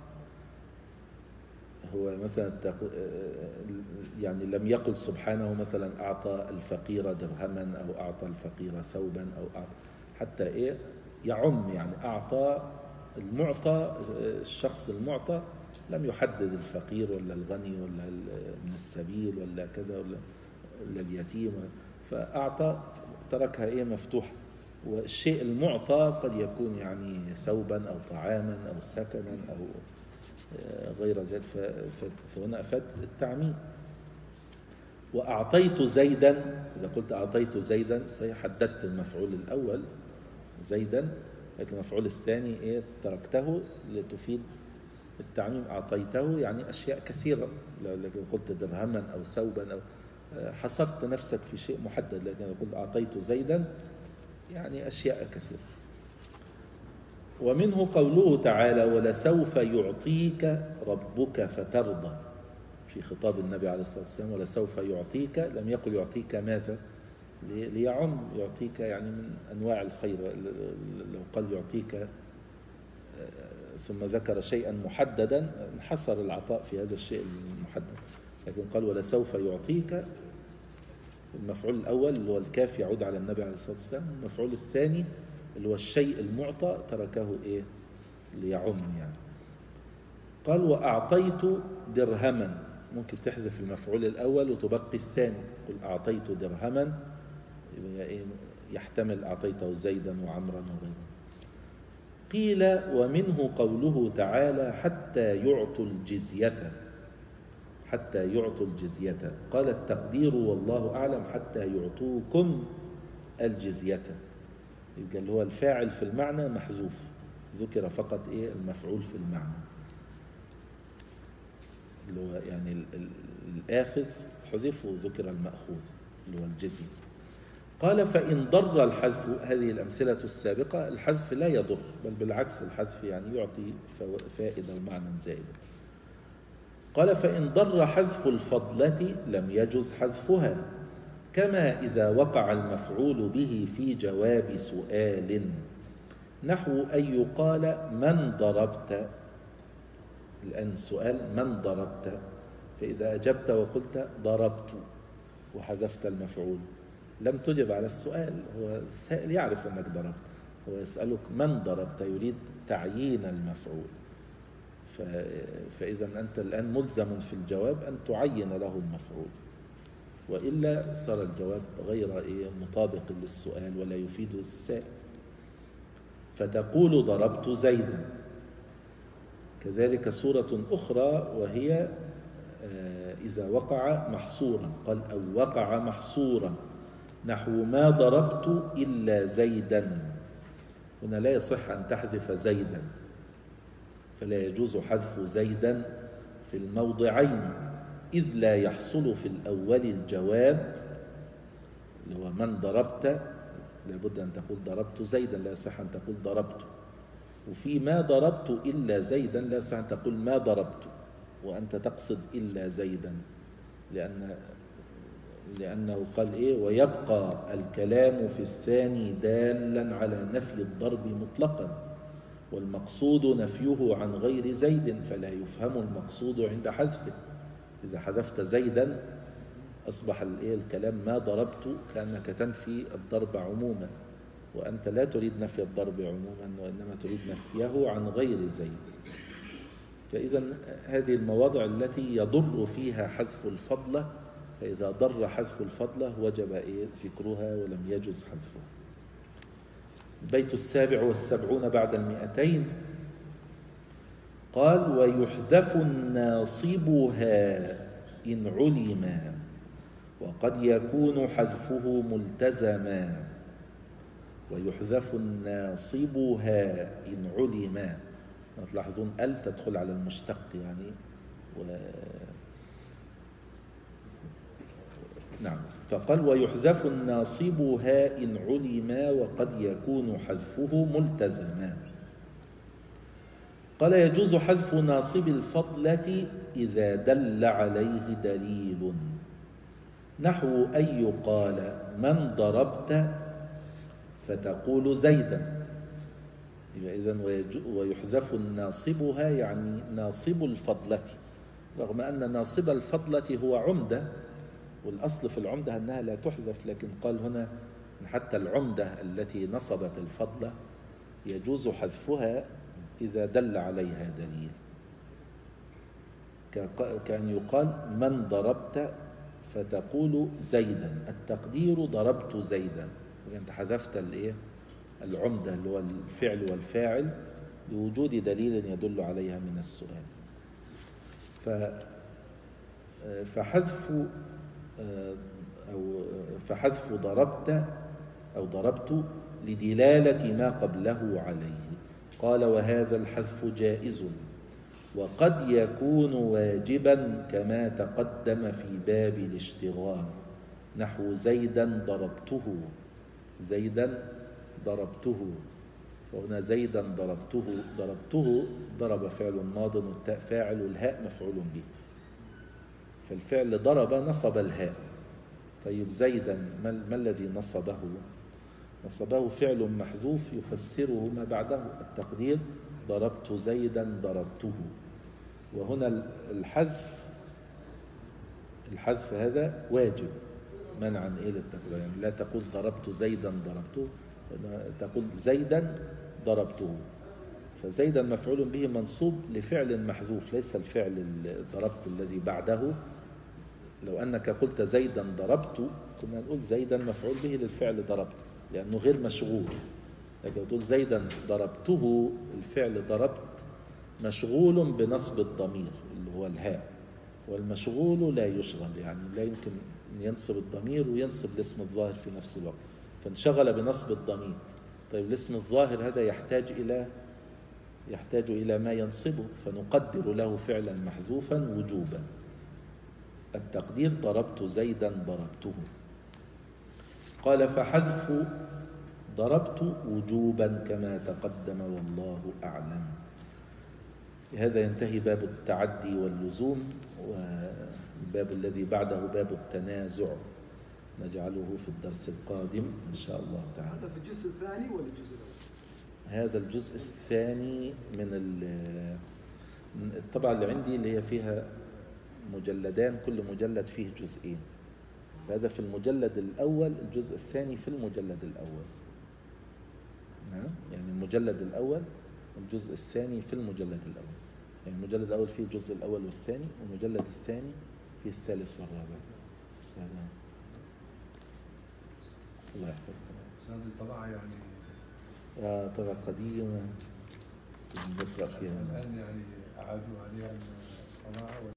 هو مثلا يعني لم يقل سبحانه مثلا أعطى الفقير درهما أو أعطى الفقير ثوبا أو أعطى، حتى إيه يعم، يعني أعطى المعطى، الشخص المعطى لم يحدد الفقير ولا الغني ولا من السبيل ولا كذا ولا اليتيم، فأعطى تركها إيه مفتوحة. والشيء المعطى قد يكون يعني ثوبا أو طعاما أو سكنا أو غير ذلك، فهنا أفاد التعميم. وأعطيت زيدا، إذا قلت أعطيت زيدا حددت المفعول الأول زيدا، لكن المفعول الثاني إيه تركته لتفيد التعميم. أعطيته يعني أشياء كثيرة، لكن قلت درهما أو ثوبا أو حصرت نفسك في شيء محدد، لكن قلت أعطيت زيدا يعني أشياء كثيرة. ومنه قوله تعالى ولسوف يعطيك ربك فترضى، في خطاب النبي عليه الصلاة والسلام ولسوف يعطيك، لم يقل يعطيك ماذا ليعم، يعطيك يعني من أنواع الخير. لو قال يعطيك ثم ذكر شيئا محددا انحصر العطاء في هذا الشيء المحدد، لكن قال ولسوف يعطيك، المفعول الأول اللي هو الكاف يعود على النبي عليه الصلاة والسلام، المفعول الثاني اللي هو الشيء المعطى تركه إيه ليعم يعني. قال وأعطيت درهما، ممكن تحذف المفعول الأول وتبقي الثاني، تقول أعطيت درهما يحتمل أعطيته زيدا وعمرا وغيره. قيل ومنه قوله تعالى حتى يعطوا الجزية، حتى يعطوا الجزية. قال التقدير والله أعلم حتى يعطوكم الجزية، يبقى اللي هو الفاعل في المعنى محذوف، ذكر فقط إيه المفعول في المعنى، اللي هو يعني الآخذ حذف وذكر المأخوذ اللي هو الجزية. قال فإن ضر الحذف، هذه الأمثلة السابقة الحذف لا يضر، بل بالعكس الحذف يعني يعطي فائدة ومعنى زائد. قال فإن ضر حذف الفضلة لم يجز حذفها، كما إذا وقع المفعول به في جواب سؤال، نحو أن يقال من ضربت، الآن سؤال من ضربت، فإذا أجبت وقلت ضربت وحذفت المفعول لم تجب على السؤال، هو السائل يعرف أنك ضربت، هو يسألك من ضربت، يريد تعيين المفعول، فإذا أنت الآن ملزم في الجواب أن تعين له المفعول، وإلا صار الجواب غير مطابق للسؤال ولا يفيد السائل. فتقول ضربت زيدا. كذلك سورة أخرى وهي إذا وقع محصورا، قال أو وقع محصورا، نحو ما ضربت إلا زيدا. هنا لا يصح أن تحذف زيدا، فلا يجوز حذف زيدا في الموضعين، إذ لا يحصل في الأول الجواب اللي هو من ضربت، لابد أن تقول ضربت زيدا، لا يصح أن تقول ضربت. وفي ما ضربت إلا زيدا لا يصح أن تقول ما ضربت وأنت تقصد إلا زيدا، لأنه قال إيه ويبقى الكلام في الثاني دالا على نفي الضرب مطلقا، والمقصود نفيه عن غير زيد، فلا يفهم المقصود عند حذفه. إذا حذفت زيدا أصبح الكلام ما ضربت، كأنك تنفي الضرب عموما، وأنت لا تريد نفي الضرب عموما وإنما تريد نفيه عن غير زيد. فإذا هذه المواضع التي يضر فيها حذف الفضلة فإذا ضر حذف الفضلة وجب ذكرها ولم يجز حذفها. البيت 77 بعد 200 قال: ويحذف ناصبها إن علما وقد يكون حذفه ملتزما. ويحذف ناصبها إن علما. تلاحظون ال تدخل على المشتق يعني نعم. فقال: ويحذف ناصبها إن علما وقد يكون حذفه ملتزما. قال: يجوز حذف ناصب الفضلة إذا دل عليه دليل، نحو أن يقال: من ضربت فتقول زيدا. إذن ويحذف ناصبها يعني ناصب الفضلة، رغم أن ناصب الفضلة هو عمدة، والأصل في العمدة أنها لا تحذف، لكن قال هنا حتى العمدة التي نصبت الفضلة يجوز حذفها إذا دل عليها دليل، كأن يقال: من ضربت فتقول زيدا، التقدير ضربت زيدا، أنت حذفت العمدة اللي هو الفعل والفاعل لوجود دليل يدل عليها من السؤال. فحذف ضربت أو ضربت لدلالة ما قبله عليه. قال: وهذا الحذف جائز وقد يكون واجبا كما تقدم في باب الاشتغال، نحو زيدا ضربته، زيدا ضربته. فهنا زيدا ضربته ضرب فعل ماض والتاء فاعل والهاء مفعول به، فالفعل ضرب نصب الهاء. طيب زيدا ما الذي نصبه؟ نصبه فعل محذوف يفسره ما بعده، التقدير ضربت زيدا ضربته. وهنا الحذف هذا واجب منعا للتكرار، يعني لا تقول ضربت زيدا ضربته، تقول زيدا ضربته. فزيدا مفعول به منصوب لفعل محذوف، ليس الفعل ضربت الذي بعده. لو أنك قلت زيدا ضربت كنا نقول زيدا مفعول به للفعل ضربت لأنه غير مشغول، لكن تقول زيدا ضربته الفعل ضربت مشغول بنصب الضمير اللي هو الهاء، والمشغول لا يشغل، يعني لا يمكن أن ينصب الضمير وينصب الاسم الظاهر في نفس الوقت، فانشغل بنصب الضمير. طيب الاسم الظاهر هذا يحتاج إلى ما ينصبه، فنقدر له فعلا محذوفا وجوبا. التقدير ضربت زيدا ضربته. قال: فحذف ضربت وجوبا كما تقدم والله أعلم. بهذا ينتهي باب التعدي واللزوم، والباب الذي بعده باب التنازع نجعله في الدرس القادم إن شاء الله تعالى. هذا في الجزء الثاني ولا الجزء الأول؟ هذا الجزء الثاني من الطبعة اللي عندي اللي هي فيها مجلدان، كل مجلد فيه جزئين، فهذا في المجلد الأول، الجزء الثاني في المجلد الأول. نعم، يعني المجلد الأول والجزء الثاني في المجلد الأول، يعني المجلد الأول فيه الجزء الأول والثاني، والمجلد الثاني فيه الثالث والرابع. هذا الله يحفظكم. هذه الطبعة يعني طبعة قديمة نقرأ فيها الآن يعني أعادوا عليها الطبعة.